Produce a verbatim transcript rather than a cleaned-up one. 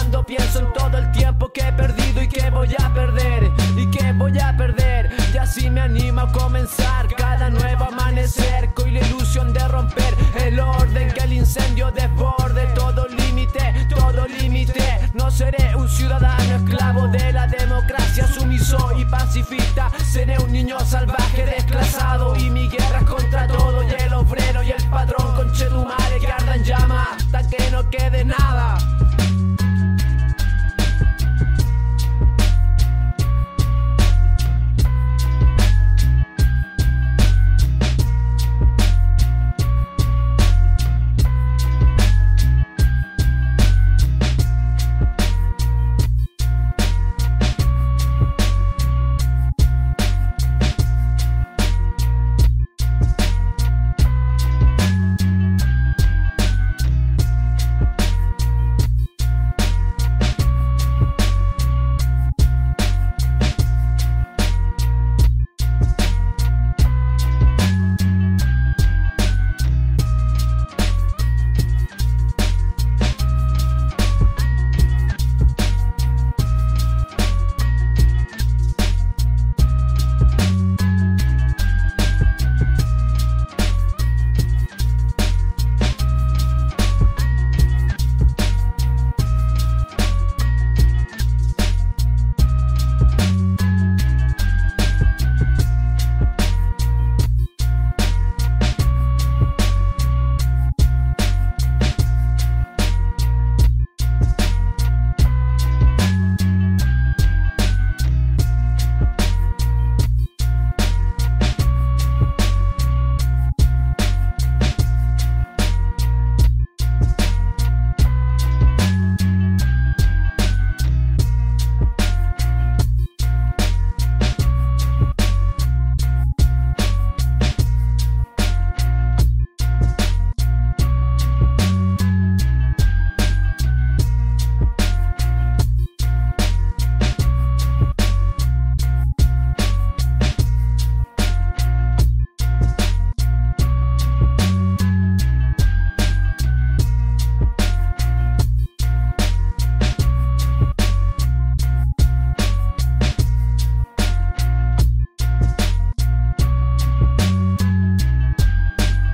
cuando pienso en todo el tiempo que he perdido y que voy a perder, y que voy a perder. Y así me animo a comenzar cada nuevo amanecer, con la ilusión de romper el orden, que el incendio desborde todo límite, todo límite. No seré un ciudadano esclavo de la democracia, sumiso y pacifista. Seré un niño salvaje desclasado, y mi guerra es contra todo, y el obrero y el patrón, conchetumare, que arda en llama hasta que no quede nada.